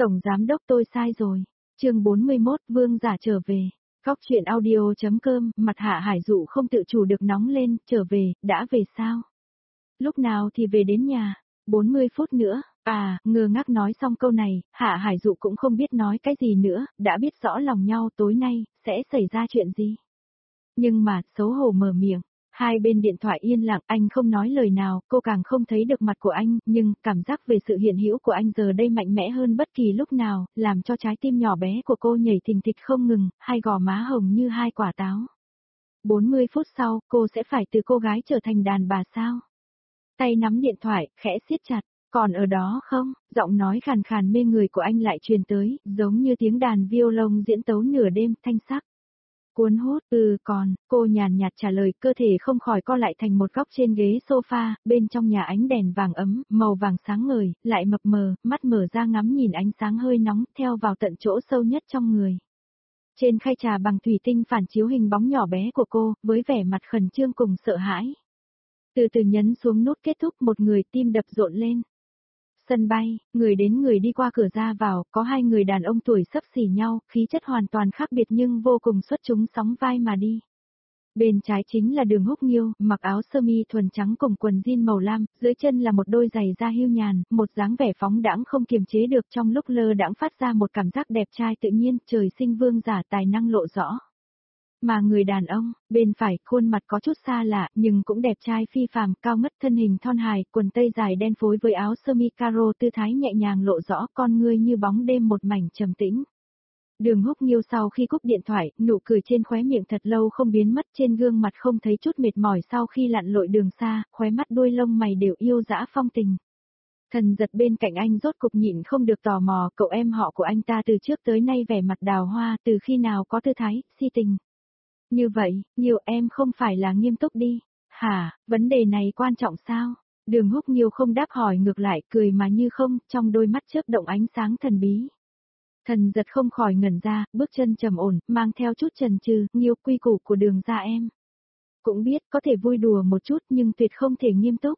Tổng giám đốc tôi sai rồi. Chương 41 Vương giả trở về. Góc truyện audio.com, mặt Hạ Hải Dụ không tự chủ được nóng lên, trở về, đã về sao? Lúc nào thì về đến nhà? 40 phút nữa. Ngơ ngác nói xong câu này, Hạ Hải Dụ cũng không biết nói cái gì nữa, đã biết rõ lòng nhau tối nay, sẽ xảy ra chuyện gì. Nhưng mà, xấu hổ mở miệng. Hai bên điện thoại yên lặng, anh không nói lời nào, cô càng không thấy được mặt của anh, nhưng cảm giác về sự hiện hữu của anh giờ đây mạnh mẽ hơn bất kỳ lúc nào, làm cho trái tim nhỏ bé của cô nhảy thình thịch không ngừng, hai gò má hồng như hai quả táo. 40 phút sau, cô sẽ phải từ cô gái trở thành đàn bà sao? Tay nắm điện thoại, khẽ siết chặt, còn ở đó không? Giọng nói khàn khàn mê người của anh lại truyền tới, giống như tiếng đàn violon diễn tấu nửa đêm, thanh sắc. Cuốn hút, còn, cô nhàn nhạt trả lời, cơ thể không khỏi co lại thành một góc trên ghế sofa, bên trong nhà ánh đèn vàng ấm, màu vàng sáng ngời, lại mập mờ, mắt mở ra ngắm nhìn ánh sáng hơi nóng, theo vào tận chỗ sâu nhất trong người. Trên khay trà bằng thủy tinh phản chiếu hình bóng nhỏ bé của cô, với vẻ mặt khẩn trương cùng sợ hãi. Từ từ nhấn xuống nút kết thúc, một người tim đập rộn lên. Sân bay, người đến người đi qua cửa ra vào, có hai người đàn ông tuổi xấp xỉ nhau, khí chất hoàn toàn khác biệt nhưng vô cùng xuất chúng sóng vai mà đi. Bên trái chính là Đường Húc Nghiêu, mặc áo sơ mi thuần trắng cùng quần jean màu lam, dưới chân là một đôi giày da hưu nhàn, một dáng vẻ phóng đãng không kiềm chế được, trong lúc lơ đãng phát ra một cảm giác đẹp trai tự nhiên, trời sinh vương giả tài năng lộ rõ. Mà người đàn ông, bên phải, khuôn mặt có chút xa lạ, nhưng cũng đẹp trai phi phàm, cao ngất thân hình thon hài, quần tây dài đen phối với áo sơ mi caro tư thái nhẹ nhàng lộ rõ, con ngươi như bóng đêm một mảnh trầm tĩnh. Đường Húc Nghiêu sau khi cúp điện thoại, nụ cười trên khóe miệng thật lâu không biến mất, trên gương mặt không thấy chút mệt mỏi sau khi lặn lội đường xa, khóe mắt đuôi lông mày đều yêu dã phong tình. Thần Giật bên cạnh anh rốt cục nhịn không được tò mò, cậu em họ của anh ta từ trước tới nay vẻ mặt đào hoa, từ khi nào có tư thái, si tình. Như vậy, Nghiêu em không phải là nghiêm túc đi. Hả, vấn đề này quan trọng sao? Đường Húc Nghiêu không đáp hỏi ngược lại, cười mà như không, trong đôi mắt chớp động ánh sáng thần bí. Thần Giật không khỏi ngẩn ra, bước chân trầm ổn, mang theo chút chần chừ, Nghiêu, quy củ của Đường gia em. Cũng biết có thể vui đùa một chút nhưng tuyệt không thể nghiêm túc.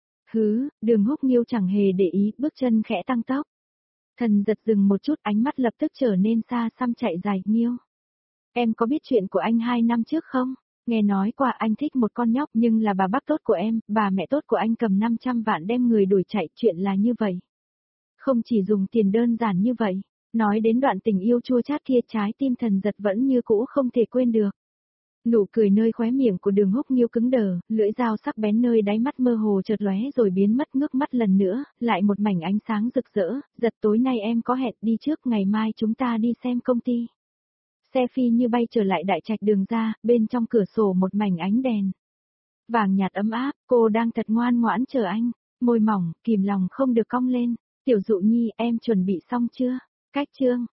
Đường Húc Nghiêu chẳng hề để ý, bước chân khẽ tăng tốc. Thần Giật dừng một chút, ánh mắt lập tức trở nên xa xăm chạy dài, Nghiêu. Em có biết chuyện của anh 2 năm trước không? Nghe nói qua anh thích một con nhóc nhưng là bà bác tốt của em, bà mẹ tốt của anh cầm 500 vạn đem người đuổi chạy, chuyện là như vậy. Không chỉ dùng tiền đơn giản như vậy, nói đến đoạn tình yêu chua chát kia trái tim Thần Giật vẫn như cũ không thể quên được. Nụ cười nơi khóe miệng của Đường Húc Nghiêu cứng đờ, lưỡi dao sắc bén nơi đáy mắt mơ hồ chợt lóe rồi biến mất, ngước mắt lần nữa, lại một mảnh ánh sáng rực rỡ, Giật tối nay em có hẹn đi trước, ngày mai chúng ta đi xem công ty. Xe phi như bay trở lại đại trạch Đường ra, bên trong cửa sổ một mảnh ánh đèn. Vàng nhạt ấm áp, cô đang thật ngoan ngoãn chờ anh, môi mỏng, kìm lòng không được cong lên. Tiểu Dụ Nhi, em chuẩn bị xong chưa? Cách chương.